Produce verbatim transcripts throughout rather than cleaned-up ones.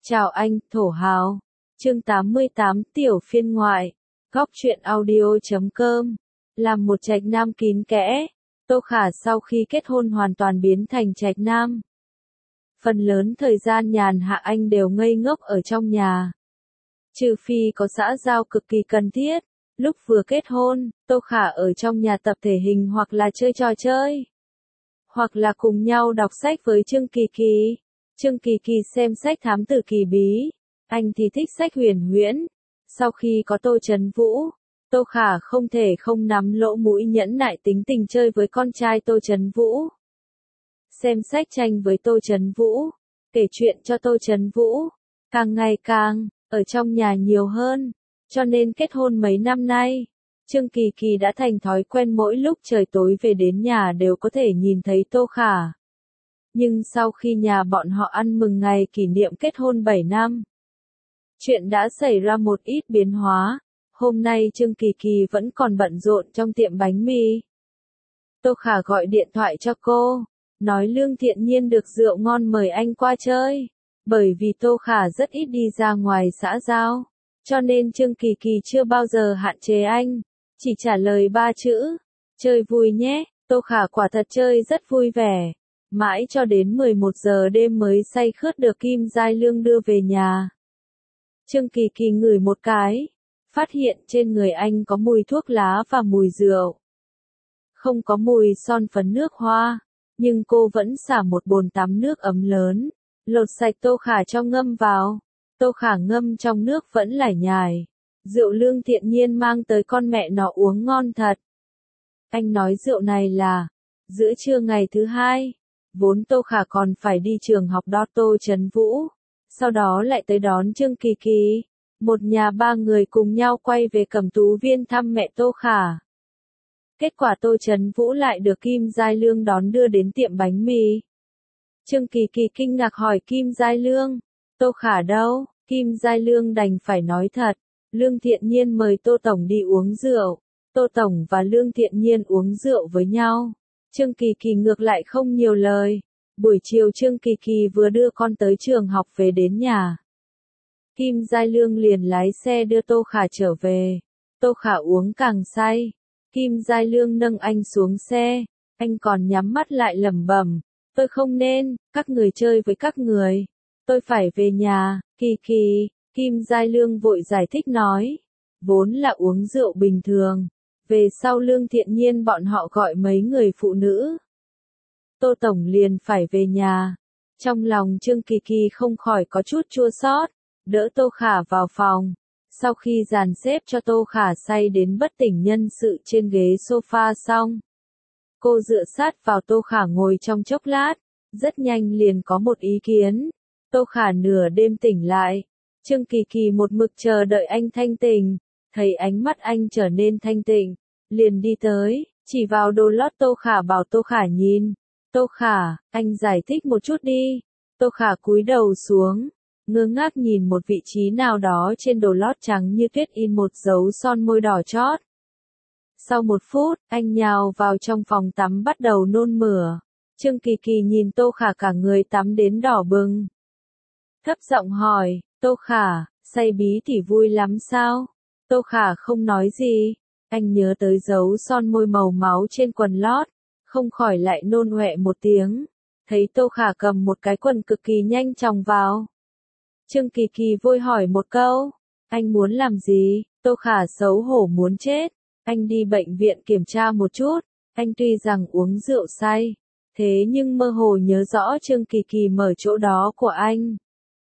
Chào anh, thổ hào. Chương tám mươi tám tiểu phiên ngoại. Góc truyện audio chấm com. Làm một trạch nam kín kẽ. Tô Khả sau khi kết hôn hoàn toàn biến thành trạch nam. Phần lớn thời gian nhàn hạ anh đều ngây ngốc ở trong nhà. Trừ phi có xã giao cực kỳ cần thiết. Lúc vừa kết hôn, Tô Khả ở trong nhà tập thể hình hoặc là chơi trò chơi. Hoặc là cùng nhau đọc sách với Trương Kỳ Kỳ. Trương Kỳ Kỳ xem sách thám tử kỳ bí, anh thì thích sách huyền huyễn. Sau khi có Tô Chấn Vũ, Tô Khả không thể không nắm lỗ mũi nhẫn nại tính tình chơi với con trai Tô Chấn Vũ. Xem sách tranh với Tô Chấn Vũ, kể chuyện cho Tô Chấn Vũ, càng ngày càng, ở trong nhà nhiều hơn, cho nên kết hôn mấy năm nay. Trương Kỳ Kỳ đã thành thói quen mỗi lúc trời tối về đến nhà đều có thể nhìn thấy Tô Khả. Nhưng sau khi nhà bọn họ ăn mừng ngày kỷ niệm kết hôn bảy năm, chuyện đã xảy ra một ít biến hóa. Hôm nay Trương Kỳ Kỳ vẫn còn bận rộn trong tiệm bánh mì. Tô Khả gọi điện thoại cho cô, nói Lương Thiện Nhiên được rượu ngon mời anh qua chơi. Bởi vì Tô Khả rất ít đi ra ngoài xã giao, cho nên Trương Kỳ Kỳ chưa bao giờ hạn chế anh, chỉ trả lời ba chữ, chơi vui nhé. Tô Khả quả thật chơi rất vui vẻ. Mãi cho đến mười một giờ đêm mới say khướt được Kim Giai Lương đưa về nhà. Trương Kỳ Kỳ ngửi một cái, phát hiện trên người anh có mùi thuốc lá và mùi rượu. Không có mùi son phấn nước hoa, nhưng cô vẫn xả một bồn tắm nước ấm lớn, lột sạch Tô Khả cho ngâm vào. Tô Khả ngâm trong nước vẫn lải nhải. Rượu Lương Thiện Nhiên mang tới con mẹ nó uống ngon thật. Anh nói rượu này là giữa trưa ngày thứ hai. Vốn Tô Khả còn phải đi trường học đo Tô Chấn Vũ, sau đó lại tới đón Trương Kỳ Kỳ. Một nhà ba người cùng nhau quay về Cẩm Tú Viên thăm mẹ Tô Khả. Kết quả Tô Chấn Vũ lại được Kim Giai Lương đón đưa đến tiệm bánh mì. Trương Kỳ Kỳ kinh ngạc hỏi Kim Giai Lương, Tô Khả đâu? Kim Giai Lương đành phải nói thật, Lương Thiện Nhiên mời Tô Tổng đi uống rượu. Tô Tổng và Lương Thiện Nhiên uống rượu với nhau. Trương Kỳ Kỳ ngược lại không nhiều lời. Buổi chiều Trương Kỳ Kỳ vừa đưa con tới trường học về đến nhà, Kim Giai Lương liền lái xe đưa Tô Khả trở về. Tô Khả uống càng say. Kim Giai Lương nâng anh xuống xe. Anh còn nhắm mắt lại lẩm bẩm, tôi không nên, các người chơi với các người. Tôi phải về nhà, Kỳ Kỳ. Kim Giai Lương vội giải thích nói, vốn là uống rượu bình thường. Về sau Lương Thiện Nhiên bọn họ gọi mấy người phụ nữ. Tô Tổng liền phải về nhà. Trong lòng Trương Kỳ Kỳ không khỏi có chút chua xót, đỡ Tô Khả vào phòng. Sau khi dàn xếp cho Tô Khả say đến bất tỉnh nhân sự trên ghế sofa xong, cô dựa sát vào Tô Khả ngồi trong chốc lát, rất nhanh liền có một ý kiến. Tô Khả nửa đêm tỉnh lại, Trương Kỳ Kỳ một mực chờ đợi anh thanh tỉnh, thấy ánh mắt anh trở nên thanh tịnh, liền đi tới, chỉ vào đồ lót Tô Khả bảo Tô Khả nhìn. Tô Khả, anh giải thích một chút đi. Tô Khả cúi đầu xuống, ngơ ngác nhìn một vị trí nào đó trên đồ lót trắng như tuyết in một dấu son môi đỏ chót. Sau một phút, anh nhào vào trong phòng tắm bắt đầu nôn mửa. Trương Kỳ Kỳ nhìn Tô Khả cả người tắm đến đỏ bừng. Thấp giọng hỏi, Tô Khả, say bí tỉ vui lắm sao? Tô Khả không nói gì. Anh nhớ tới dấu son môi màu máu trên quần lót, không khỏi lại nôn ọe một tiếng. Thấy Tô Khả cầm một cái quần cực kỳ nhanh chóng vào. Trương Kỳ Kỳ vội hỏi một câu, anh muốn làm gì? Tô Khả xấu hổ muốn chết. Anh đi bệnh viện kiểm tra một chút. Anh tuy rằng uống rượu say, thế nhưng mơ hồ nhớ rõ Trương Kỳ Kỳ mở chỗ đó của anh.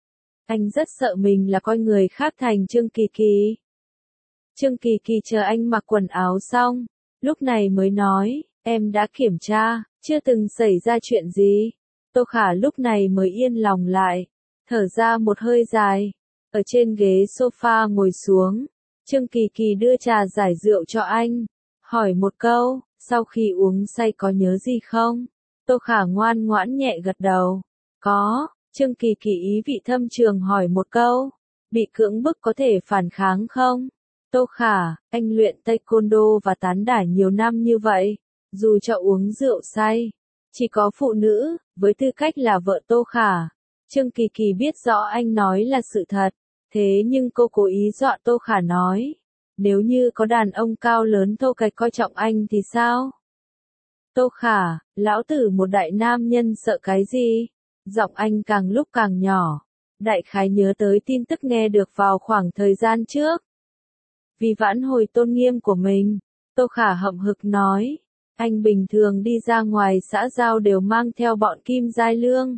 Anh rất sợ mình là coi người khác thành Trương Kỳ Kỳ. Trương Kỳ Kỳ chờ anh mặc quần áo xong, lúc này mới nói, em đã kiểm tra, chưa từng xảy ra chuyện gì. Tô Khả lúc này mới yên lòng lại, thở ra một hơi dài, ở trên ghế sofa ngồi xuống. Trương Kỳ Kỳ đưa trà giải rượu cho anh, hỏi một câu, sau khi uống say có nhớ gì không? Tô Khả ngoan ngoãn nhẹ gật đầu, có. Trương Kỳ Kỳ ý vị thâm trường hỏi một câu, bị cưỡng bức có thể phản kháng không? Tô Khả, anh luyện taekwondo và tán đả nhiều năm như vậy, dù cho uống rượu say, chỉ có phụ nữ, với tư cách là vợ Tô Khả, Trương Kỳ Kỳ biết rõ anh nói là sự thật, thế nhưng cô cố ý dọa Tô Khả nói, nếu như có đàn ông cao lớn thô kệch coi trọng anh thì sao? Tô Khả, lão tử một đại nam nhân sợ cái gì? Giọng anh càng lúc càng nhỏ, đại khái nhớ tới tin tức nghe được vào khoảng thời gian trước. Vì vãn hồi tôn nghiêm của mình, Tô Khả hậm hực nói, anh bình thường đi ra ngoài xã giao đều mang theo bọn Kim Giai Lương.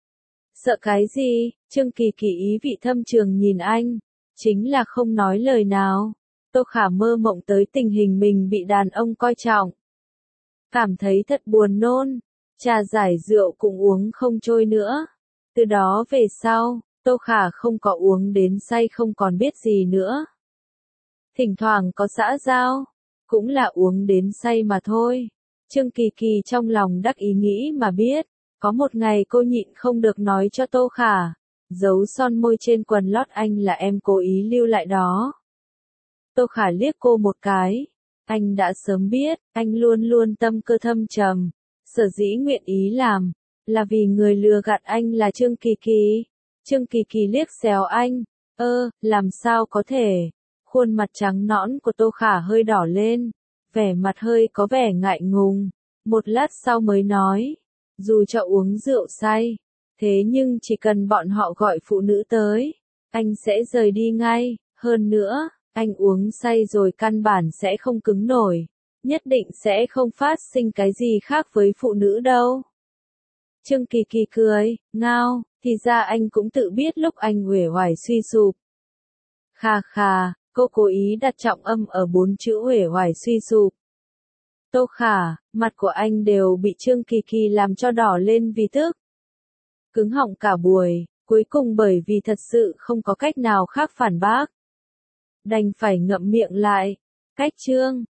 Sợ cái gì? Trương Kỳ Kỳ ý vị thâm trường nhìn anh, chính là không nói lời nào. Tô Khả mơ mộng tới tình hình mình bị đàn ông coi trọng. Cảm thấy thật buồn nôn, trà giải rượu cũng uống không trôi nữa. Từ đó về sau, Tô Khả không có uống đến say không còn biết gì nữa. Thỉnh thoảng có xã giao, cũng là uống đến say mà thôi. Trương Kỳ Kỳ trong lòng đắc ý nghĩ mà biết, có một ngày cô nhịn không được nói cho Tô Khả, dấu son môi trên quần lót anh là em cố ý lưu lại đó. Tô Khả liếc cô một cái, anh đã sớm biết, anh luôn luôn tâm cơ thâm trầm, sở dĩ nguyện ý làm, là vì người lừa gạt anh là Trương Kỳ Kỳ. Trương Kỳ Kỳ liếc xéo anh, ơ, làm sao có thể, khuôn mặt trắng nõn của Tô Khả hơi đỏ lên, vẻ mặt hơi có vẻ ngại ngùng, một lát sau mới nói, dù cho uống rượu say, thế nhưng chỉ cần bọn họ gọi phụ nữ tới, anh sẽ rời đi ngay, hơn nữa, anh uống say rồi căn bản sẽ không cứng nổi, nhất định sẽ không phát sinh cái gì khác với phụ nữ đâu. Trương Kỳ Kỳ cười, ngao, thì ra anh cũng tự biết lúc anh uể oải suy sụp. Khà khà, cô cố ý đặt trọng âm ở bốn chữ uể oải suy sụp. Tô Khả, mặt của anh đều bị Trương Kỳ Kỳ làm cho đỏ lên vì tức. Cứng họng cả buổi, cuối cùng bởi vì thật sự không có cách nào khác phản bác. Đành phải ngậm miệng lại. Cách Trương